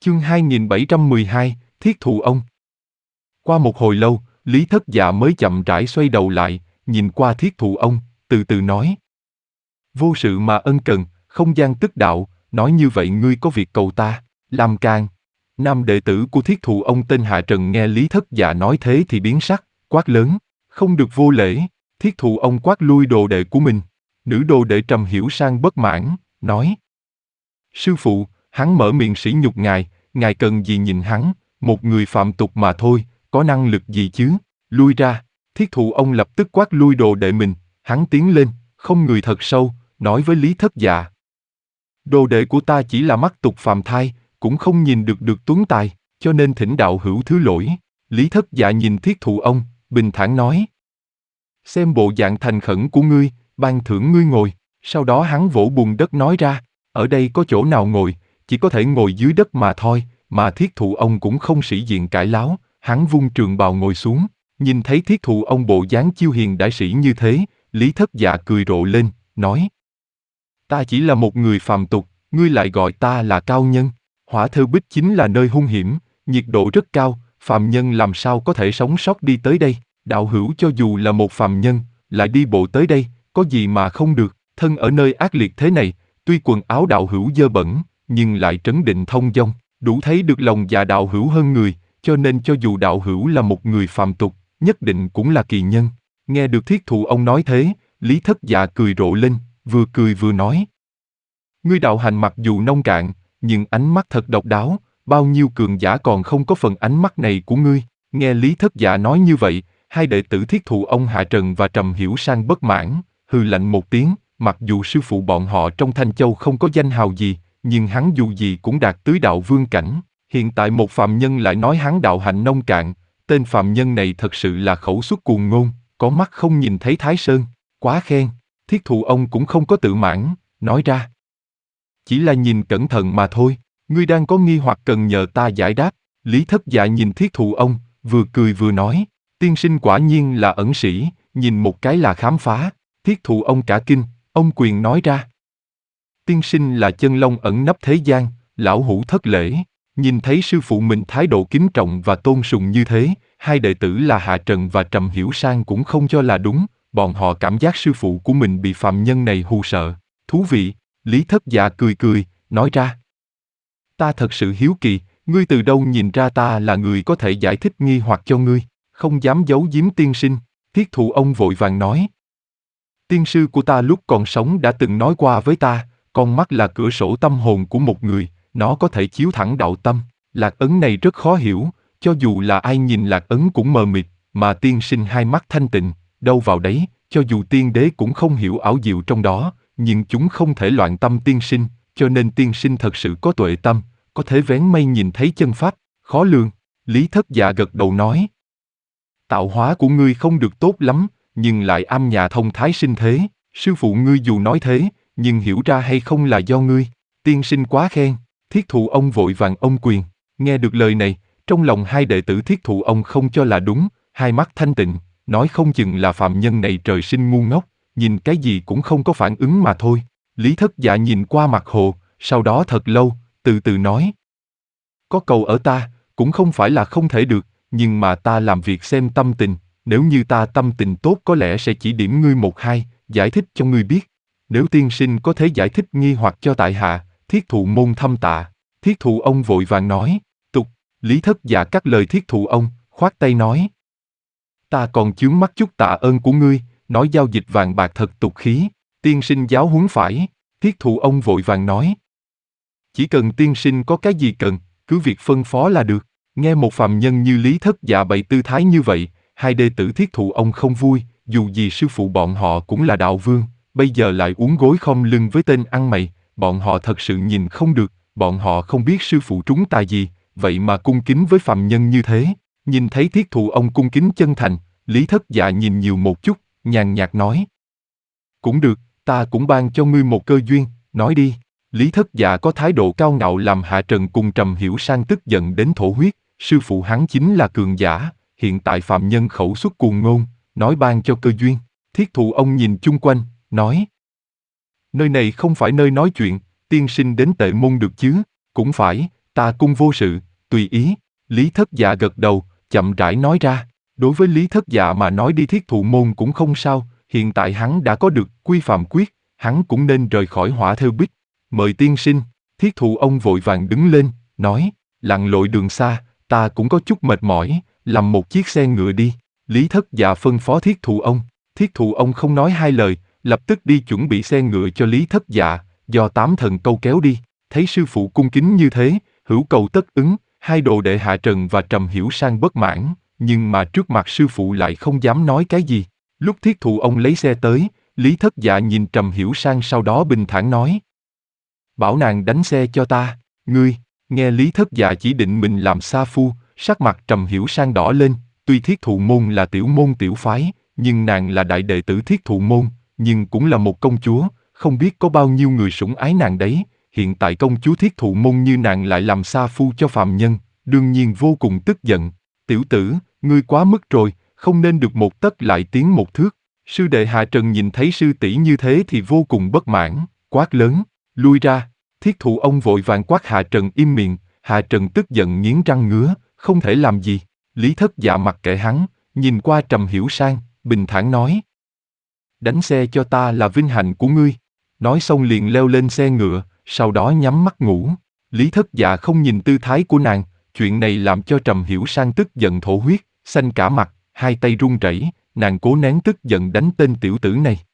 Chương 2712, Thiết Thù Ông. Qua một hồi lâu, Lý Thất Dạ mới chậm rãi xoay đầu lại, nhìn qua Thiết Thù Ông, từ từ nói. Vô sự mà ân cần, không gian tức đạo, nói như vậy ngươi có việc cầu ta, làm càng. Nam đệ tử của Thiết Thù Ông tên Hạ Trần nghe Lý Thất Dạ nói thế thì biến sắc, quát lớn, không được vô lễ. Thiết Thù Ông quát lui đồ đệ của mình. Nữ đồ đệ Trầm Hiểu Sang bất mãn, nói. Sư phụ, hắn mở miệng sỉ nhục ngài cần gì nhìn hắn, một người phạm tục mà thôi, có năng lực gì chứ, lui ra. Thiết Thù Ông lập tức quát lui đồ đệ mình, hắn tiến lên, không người thật sâu, nói với Lý Thất Dạ. Đồ đệ của ta chỉ là mắt tục phàm thai, cũng không nhìn được tuấn tài, cho nên thỉnh đạo hữu thứ lỗi. Lý Thất Dạ nhìn Thiết Thù Ông, bình thản nói. Xem bộ dạng thành khẩn của ngươi, ban thưởng ngươi ngồi. Sau đó hắn vỗ bùn đất nói ra, ở đây có chỗ nào ngồi, chỉ có thể ngồi dưới đất mà thôi, mà Thiết Thù Ông cũng không sĩ diện cãi láo, hắn vung trường bào ngồi xuống. Nhìn thấy Thiết Thù Ông bộ dáng chiêu hiền đại sĩ như thế, Lý Thất Dạ cười rộ lên, nói. Ta chỉ là một người phàm tục, ngươi lại gọi ta là cao nhân. Hỏa Thêu Bích chính là nơi hung hiểm, nhiệt độ rất cao, phàm nhân làm sao có thể sống sót đi tới đây. Đạo hữu cho dù là một phàm nhân, lại đi bộ tới đây, có gì mà không được. Thân ở nơi ác liệt thế này, tuy quần áo đạo hữu dơ bẩn, nhưng lại trấn định thông dong, đủ thấy được lòng dạ đạo hữu hơn người, cho nên cho dù đạo hữu là một người phàm tục, nhất định cũng là kỳ nhân. Nghe được Thiết Thù Ông nói thế, Lý Thất Dạ cười rộ lên, vừa cười vừa nói. Ngươi đạo hành mặc dù nông cạn, nhưng ánh mắt thật độc đáo, bao nhiêu cường giả còn không có phần ánh mắt này của ngươi. Nghe Lý Thất Dạ nói như vậy, hai đệ tử Thiết Thù Ông Hạ Trần và Trầm Hiểu Sang bất mãn, hừ lạnh một tiếng, mặc dù sư phụ bọn họ trong Thanh Châu không có danh hào gì, nhưng hắn dù gì cũng đạt tứ đạo vương cảnh. Hiện tại một phàm nhân lại nói hắn đạo hạnh nông cạn, tên phàm nhân này thật sự là khẩu suất cuồng ngôn, có mắt không nhìn thấy Thái Sơn, quá khen. Thiết Thù Ông cũng không có tự mãn, nói ra. Chỉ là nhìn cẩn thận mà thôi, ngươi đang có nghi hoặc cần nhờ ta giải đáp. Lý Thất Dạ nhìn Thiết Thù Ông, vừa cười vừa nói, tiên sinh quả nhiên là ẩn sĩ, nhìn một cái là khám phá. Thiết Thù Ông cả kinh, ông quyền nói ra. Tiên sinh là chân long ẩn nấp thế gian, lão hủ thất lễ. Nhìn thấy sư phụ mình thái độ kính trọng và tôn sùng như thế, hai đệ tử là Hạ Trần và Trầm Hiểu Sang cũng không cho là đúng, bọn họ cảm giác sư phụ của mình bị phàm nhân này hù sợ. Thú vị, Lý Thất Dạ cười cười, nói ra. Ta thật sự hiếu kỳ, ngươi từ đâu nhìn ra ta là người có thể giải thích nghi hoặc cho ngươi, không dám giấu giếm tiên sinh. Thiết Thù Ông vội vàng nói. Tiên sư của ta lúc còn sống đã từng nói qua với ta, con mắt là cửa sổ tâm hồn của một người, nó có thể chiếu thẳng đạo tâm. Lạc ấn này rất khó hiểu, cho dù là ai nhìn lạc ấn cũng mờ mịt, mà tiên sinh hai mắt thanh tịnh, đâu vào đấy, cho dù tiên đế cũng không hiểu ảo diệu trong đó, nhưng chúng không thể loạn tâm tiên sinh, cho nên tiên sinh thật sự có tuệ tâm, có thể vén mây nhìn thấy chân pháp, khó lường. Lý Thất Dạ gật đầu nói. Tạo hóa của ngươi không được tốt lắm, nhưng lại âm nhà thông thái sinh thế, sư phụ ngươi dù nói thế, nhưng hiểu ra hay không là do ngươi. Tiên sinh quá khen. Thiết Thù Ông vội vàng ôm quyền. Nghe được lời này, trong lòng hai đệ tử Thiết Thù Ông không cho là đúng, hai mắt thanh tịnh, nói không chừng là phạm nhân này trời sinh ngu ngốc, nhìn cái gì cũng không có phản ứng mà thôi. Lý Thất Dạ nhìn qua mặt hồ, sau đó thật lâu, từ từ nói. Có cầu ở ta, cũng không phải là không thể được, nhưng mà ta làm việc xem tâm tình, nếu như ta tâm tình tốt có lẽ sẽ chỉ điểm ngươi một hai, giải thích cho ngươi biết. Nếu tiên sinh có thể giải thích nghi hoặc cho tại hạ, Thiết Thù môn thâm tạ. Thiết Thù Ông vội vàng nói, tục. Lý Thất Dạ cắt lời Thiết Thù Ông, khoát tay nói. Ta còn chướng mắt chút tạ ơn của ngươi, nói giao dịch vàng bạc thật tục khí, tiên sinh giáo huấn phải. Thiết Thù Ông vội vàng nói. Chỉ cần tiên sinh có cái gì cần, cứ việc phân phó là được. Nghe một phàm nhân như Lý Thất Dạ bày tư thái như vậy, hai đệ tử Thiết Thù Ông không vui, dù gì sư phụ bọn họ cũng là đạo vương, bây giờ lại uốn gối khom lưng với tên ăn mày, bọn họ thật sự nhìn không được, bọn họ không biết sư phụ trúng tài gì, vậy mà cung kính với phàm nhân như thế. Nhìn thấy Thiết Thù Ông cung kính chân thành, Lý Thất Dạ nhìn nhiều một chút, nhàn nhạt nói. Cũng được, ta cũng ban cho ngươi một cơ duyên, nói đi. Lý Thất Dạ có thái độ cao ngạo làm Hạ Trần cùng Trầm Hiểu Sang tức giận đến thổ huyết, sư phụ hắn chính là cường giả, hiện tại phạm nhân khẩu xuất cuồng ngôn, nói ban cho cơ duyên. Thiết Thù Ông nhìn chung quanh, nói. Nơi này không phải nơi nói chuyện, tiên sinh đến Tệ Môn được chứ, cũng phải, Ta cung vô sự, tùy ý. Lý Thất Dạ gật đầu, chậm rãi nói ra. Đối với Lý Thất Dạ mà nói đi Thiết Thụ Môn cũng không sao, hiện tại hắn đã có được Quy Phạm Quyết, hắn cũng nên rời khỏi Hỏa Thêu Bích. Mời tiên sinh. Thiết Thụ ông vội vàng đứng lên, nói, lặn lội đường xa, ta cũng có chút mệt mỏi, làm một chiếc xe ngựa đi. Lý Thất Dạ phân phó Thiết Thụ ông. Thiết Thụ ông không nói hai lời, lập tức đi chuẩn bị xe ngựa cho Lý Thất Dạ, do 8 thần câu kéo đi. Thấy sư phụ cung kính như thế, hữu cầu tất ứng, hai đồ đệ Hạ Trần và Trầm Hiểu Sang bất mãn, nhưng mà trước mặt sư phụ lại không dám nói cái gì. Lúc Thiết Thụ ông lấy xe tới, Lý Thất Dạ nhìn Trầm Hiểu Sang sau đó bình thản nói. Bảo nàng đánh xe cho ta, ngươi, nghe Lý Thất Dạ chỉ định mình làm sa phu, sắc mặt Trầm Hiểu Sang đỏ lên, tuy Thiết Thụ môn là tiểu môn tiểu phái, nhưng nàng là đại đệ tử Thiết Thụ môn, nhưng cũng là một công chúa, không biết có bao nhiêu người sủng ái nàng đấy, hiện tại công chúa Thiết Thụ môn như nàng lại làm sa phu cho phàm nhân, đương nhiên vô cùng tức giận. Tiểu tử, ngươi quá mức rồi, không nên được một tấc lại tiến một thước. Sư đệ Hạ Trần nhìn thấy sư tỷ như thế thì vô cùng bất mãn, quát lớn, lui ra. Thiết Thụ ông vội vàng quát Hạ Trần im miệng, Hạ Trần tức giận nghiến răng ngứa, không thể làm gì. Lý Thất Dạ mặc kệ hắn, nhìn qua Trầm Hiểu Sang, bình thản nói. Đánh xe cho ta là vinh hạnh của ngươi. Nói xong liền leo lên xe ngựa, sau đó nhắm mắt ngủ. Lý Thất Dạ không nhìn tư thái của nàng, chuyện này làm cho Trầm Hiểu Sang tức giận thổ huyết, xanh cả mặt, hai tay run rẩy, nàng cố nén tức giận đánh tên tiểu tử này.